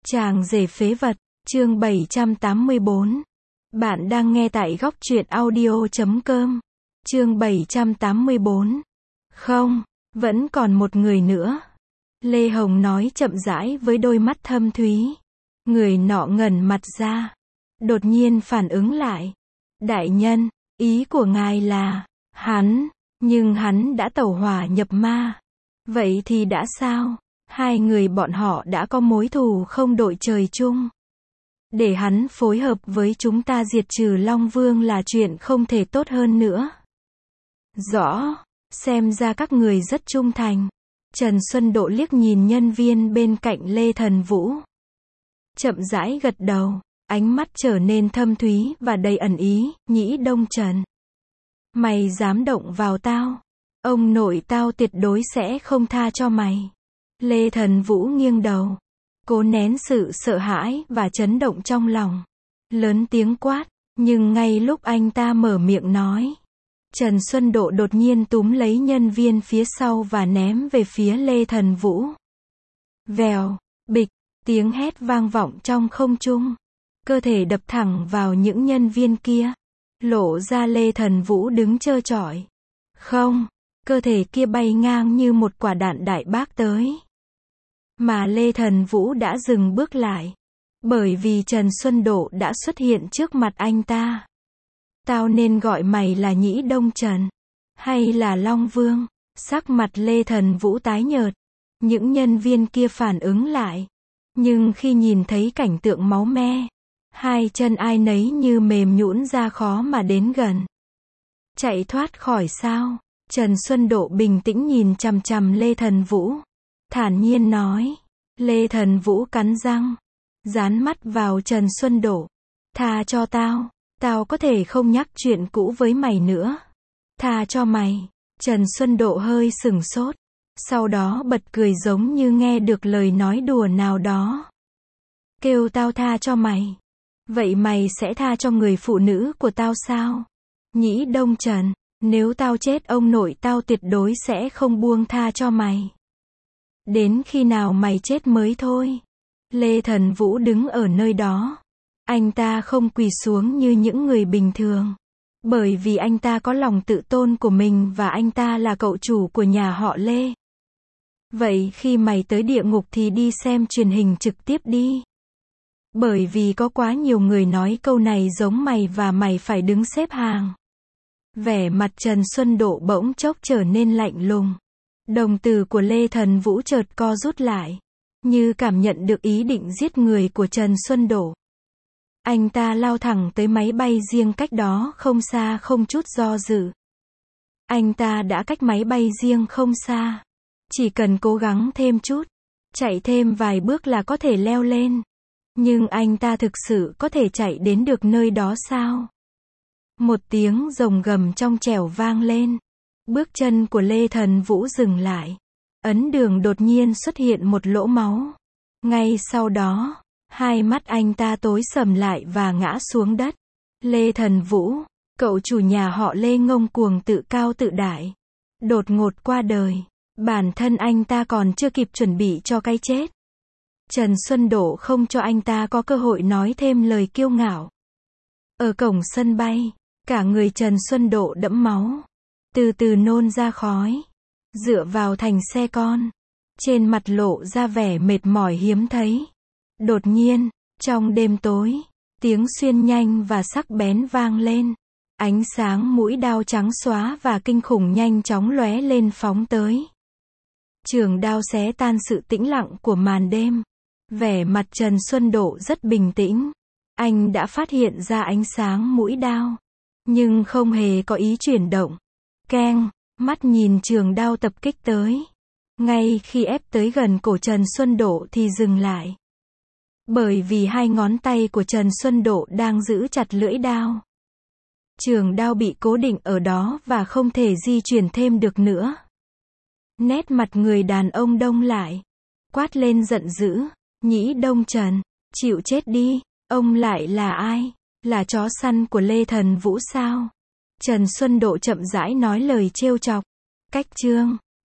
Chàng rể phế vật, chương 784. Bạn đang nghe tại góc truyện audio.com. Chương 784. Không, vẫn còn một người nữa. Lê Hồng nói chậm rãi với đôi mắt thâm thúy. Người nọ ngẩn mặt ra. Đột nhiên phản ứng lại. Đại nhân, ý của ngài là, nhưng hắn đã tẩu hỏa nhập ma. Vậy thì đã sao? Hai người bọn họ đã có mối thù không đội trời chung. Để hắn phối hợp với chúng ta diệt trừ Long Vương là chuyện không thể tốt hơn nữa. Rõ, xem ra các người rất trung thành. Trần Xuân Độ liếc nhìn nhân viên bên cạnh Lê Thần Vũ. Chậm rãi gật đầu, ánh mắt trở nên thâm thúy và đầy ẩn ý, Nhĩ Đông Trần. Mày dám động vào tao? Ông nội tao tuyệt đối sẽ không tha cho mày. Lê Thần Vũ nghiêng đầu, cố nén sự sợ hãi và chấn động trong lòng. Lớn tiếng quát, nhưng ngay lúc anh ta mở miệng nói, Trần Xuân Độ đột nhiên túm lấy nhân viên phía sau và ném về phía Lê Thần Vũ. Vèo, bịch, tiếng hét vang vọng trong không trung. Cơ thể đập thẳng vào những nhân viên kia, lộ ra Lê Thần Vũ đứng trơ trọi. Không, cơ thể kia bay ngang như một quả đạn đại bác tới. Mà Lê Thần Vũ đã dừng bước lại. Bởi vì Trần Xuân Độ đã xuất hiện trước mặt anh ta. Tao nên gọi mày là Nhĩ Đông Trần, hay là Long Vương? Sắc mặt Lê Thần Vũ tái nhợt. Những nhân viên kia phản ứng lại. Nhưng khi nhìn thấy cảnh tượng máu me, hai chân ai nấy như mềm nhũn ra khó mà đến gần. Chạy thoát khỏi sao? Trần Xuân Độ bình tĩnh nhìn chằm chằm Lê Thần Vũ. Thản nhiên nói. Lê Thần Vũ cắn răng, dán mắt vào Trần Xuân Độ. Tha cho tao, tao có thể không nhắc chuyện cũ với mày nữa. Tha cho mày. Trần Xuân Độ hơi sửng sốt, sau đó bật cười giống như nghe được lời nói đùa nào đó. Kêu tao tha cho mày. Vậy mày sẽ tha cho người phụ nữ của tao sao? Nhĩ Đông Trần, nếu tao chết ông nội tao tuyệt đối sẽ không buông tha cho mày. Đến khi nào mày chết mới thôi. Lê Thần Vũ đứng ở nơi đó. Anh ta không quỳ xuống như những người bình thường. Bởi vì anh ta có lòng tự tôn của mình và anh ta là cậu chủ của nhà họ Lê. Vậy khi mày tới địa ngục thì đi xem truyền hình trực tiếp đi. Bởi vì có quá nhiều người nói câu này giống mày và mày phải đứng xếp hàng. Vẻ mặt Trần Xuân Độ bỗng chốc trở nên lạnh lùng. Đồng tử của Lê Thần Vũ chợt co rút lại, như cảm nhận được ý định giết người của Trần Xuân Độ. Anh ta lao thẳng tới máy bay riêng cách đó không xa không chút do dự. Anh ta đã cách máy bay riêng không xa. Chỉ cần cố gắng thêm chút, chạy thêm vài bước là có thể leo lên. Nhưng anh ta thực sự có thể chạy đến được nơi đó sao? Một tiếng rồng gầm trong trẻo vang lên. Bước chân của Lê Thần Vũ dừng lại. Ấn đường đột nhiên xuất hiện một lỗ máu. Ngay sau đó, hai mắt anh ta tối sầm lại và ngã xuống đất. Lê Thần Vũ, cậu chủ nhà họ Lê ngông cuồng tự cao tự đại, đột ngột qua đời. Bản thân anh ta còn chưa kịp chuẩn bị cho cái chết. Trần Xuân Độ không cho anh ta có cơ hội nói thêm lời kiêu ngạo. Ở cổng sân bay, cả người Trần Xuân Độ đẫm máu, từ từ nôn ra khói, dựa vào thành xe con, trên mặt lộ ra vẻ mệt mỏi hiếm thấy. Đột nhiên, trong đêm tối, tiếng xuyên nhanh và sắc bén vang lên. Ánh sáng mũi đao trắng xóa và kinh khủng nhanh chóng lóe lên phóng tới. Trường đao xé tan sự tĩnh lặng của màn đêm. Vẻ mặt Trần Xuân Độ rất bình tĩnh. Anh đã phát hiện ra ánh sáng mũi đao, nhưng không hề có ý chuyển động. Keng, mắt nhìn trường đao tập kích tới. Ngay khi ép tới gần cổ Trần Xuân Độ thì dừng lại. Bởi vì hai ngón tay của Trần Xuân Độ đang giữ chặt lưỡi đao. Trường đao bị cố định ở đó và không thể di chuyển thêm được nữa. Nét mặt người đàn ông đông lại. Quát lên giận dữ. Nhĩ Đông Trần, chịu chết đi. Ông lại là ai? Là chó săn của Lê Thần Vũ sao? Trần Xuân Độ chậm rãi nói lời trêu chọc. Cách chương